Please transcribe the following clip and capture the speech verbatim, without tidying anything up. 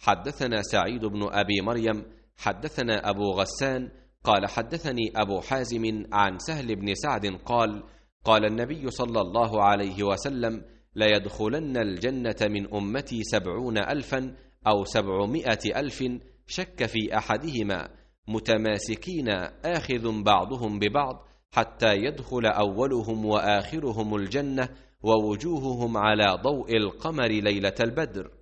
حدثنا سعيد بن أبي مريم حدثنا أبو غسان قال حدثني أبو حازم عن سهل بن سعد قال قال النبي صلى الله عليه وسلم ليدخلن الجنة من أمتي سبعون ألفا أو سبعمائة ألف شك في أحدهما متماسكين آخذ بعضهم ببعض حتى يدخل أولهم وآخرهم الجنة ووجوههم على ضوء القمر ليلة البدر.